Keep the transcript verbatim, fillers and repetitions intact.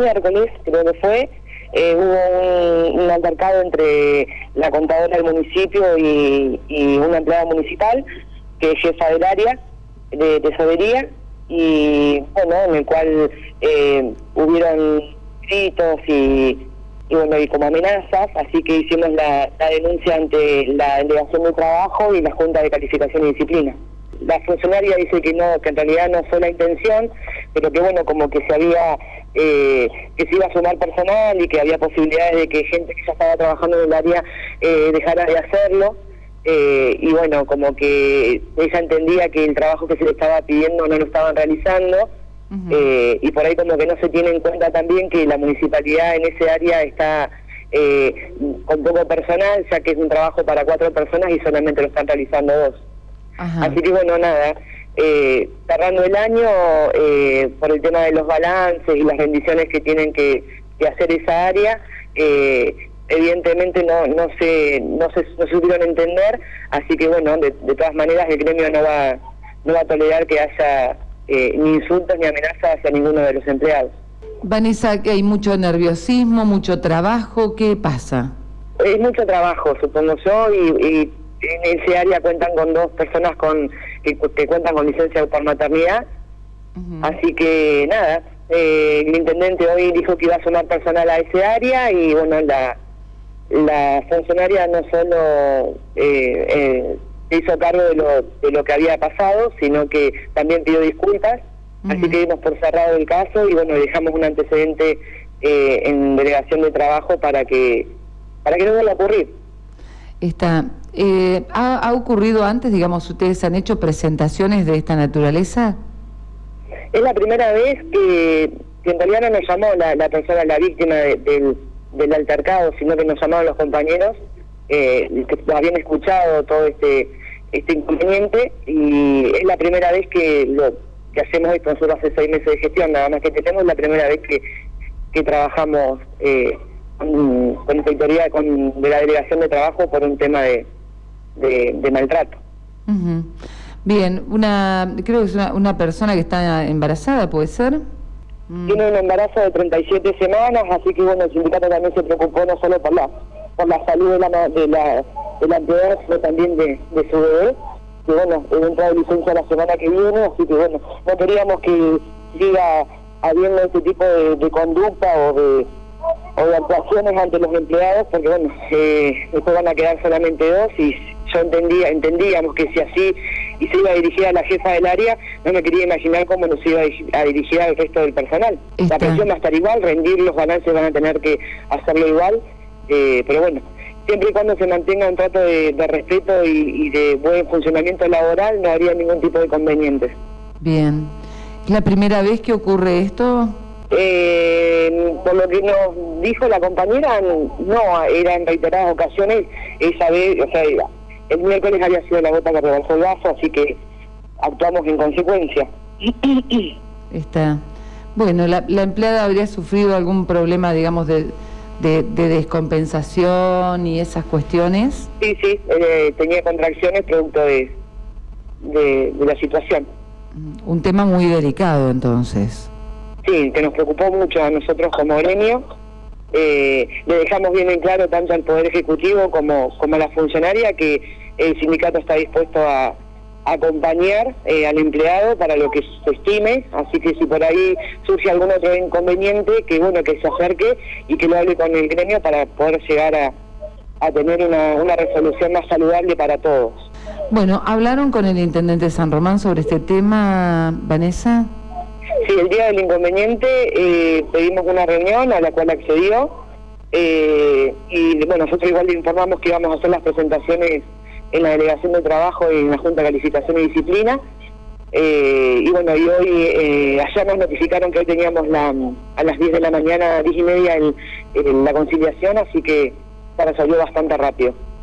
miércoles, creo que fue, eh, hubo un, un altercado entre la contadora del municipio y, y una empleada municipal, que es jefa del área de tesorería, y bueno, en el cual eh, hubieron gritos y, y bueno, y como amenazas, así que hicimos la, la denuncia ante la Delegación de Trabajo y la Junta de Calificación y Disciplina. La funcionaria dice que no, que en realidad no fue la intención, pero que bueno, como que se había, eh, que se iba a sumar personal y que había posibilidades de que gente que ya estaba trabajando en el área eh, dejara de hacerlo, eh, y bueno, como que ella entendía que el trabajo que se le estaba pidiendo no lo estaban realizando, uh-huh. eh, y por ahí como que no se tiene en cuenta también que la municipalidad en ese área está eh, con poco personal, ya que es un trabajo para cuatro personas y solamente lo están realizando dos. Ajá. Así que bueno, nada, eh, cerrando el año, eh, por el tema de los balances y las rendiciones que tienen que, que hacer esa área, eh, evidentemente no no se no se no supieron entender, así que bueno, de, de todas maneras el gremio no va no va a tolerar que haya eh, ni insultos ni amenazas hacia ninguno de los empleados. Vanessa, que hay mucho nerviosismo, mucho trabajo, ¿qué pasa? Es mucho trabajo, supongo yo, y, y en ese área cuentan con dos personas con que, que cuentan con licencia por maternidad, uh-huh. así que nada, eh, el intendente hoy dijo que iba a sumar personal a ese área y bueno, la la funcionaria no solo eh, eh, se hizo cargo de lo, de lo que había pasado, sino que también pidió disculpas, uh-huh. así que dimos por cerrado el caso y bueno, dejamos un antecedente eh, en delegación de trabajo para que para que no vuelva a ocurrir. Está, eh, ¿ha, ¿Ha ocurrido antes, digamos, ustedes han hecho presentaciones de esta naturaleza? Es la primera vez que, que en realidad no nos llamó la, la persona, la víctima de, del, del altercado, sino que nos llamaron los compañeros, eh, que habían escuchado todo este este inconveniente, y es la primera vez que lo que hacemos esto. Nosotros hace seis meses de gestión, nada más que tenemos, la primera vez que, que trabajamos eh, con, con inspectoría con, de la delegación de trabajo por un tema de, de, de maltrato. Uh-huh. Bien, una creo que es una, una persona que está embarazada, ¿puede ser? Tiene un embarazo de treinta y siete semanas, así que bueno, el sindicato también se preocupó no solo por la por la salud de la de la, de la empleada, sino también de, de su bebé, que bueno, debe entrar de licencia la semana que viene, así que bueno, no queríamos que siga habiendo este tipo de, de conducta o de o de actuaciones ante los empleados, porque bueno, eh, después van a quedar solamente dos, y yo entendía, entendíamos que si así y se iba a dirigir a la jefa del área, no me quería imaginar cómo nos iba a dirigir al resto del personal. Está. La presión va a estar igual, rendir los balances van a tener que hacerlo igual, eh, pero bueno, siempre y cuando se mantenga un trato de, de respeto y, y de buen funcionamiento laboral, no habría ningún tipo de inconvenientes. Bien. ¿Es la primera vez que ocurre esto? Eh, por lo que nos dijo la compañera, no, era en reiteradas ocasiones. Esa vez, o sea, el miércoles había sido la gota que rebalsó el vaso, así que actuamos en consecuencia. Está. Bueno, la, la empleada habría sufrido algún problema, digamos, de, de, de descompensación y esas cuestiones. Sí, sí, eh, tenía contracciones producto de, de, de la situación. Un tema muy delicado, entonces. Sí, que nos preocupó mucho a nosotros como gremio. Eh, le dejamos bien en claro tanto al Poder Ejecutivo como, como a la funcionaria que el sindicato está dispuesto a, a acompañar eh, al empleado para lo que se estime, así que si por ahí surge algún otro inconveniente, que bueno, que se acerque y que lo hable con el gremio para poder llegar a, a tener una, una resolución más saludable para todos. Bueno, ¿hablaron con el intendente de San Román sobre este tema, Vanessa? Sí, el día del inconveniente eh, pedimos una reunión a la cual accedió, eh, y bueno, nosotros igual le informamos que íbamos a hacer las presentaciones en la delegación de trabajo y en la Junta de Calificación y Disciplina, eh, y bueno, y hoy, eh, ayer nos notificaron que hoy teníamos la, a las diez de la mañana, diez y media, el, el, la conciliación, así que se resolvió bastante rápido.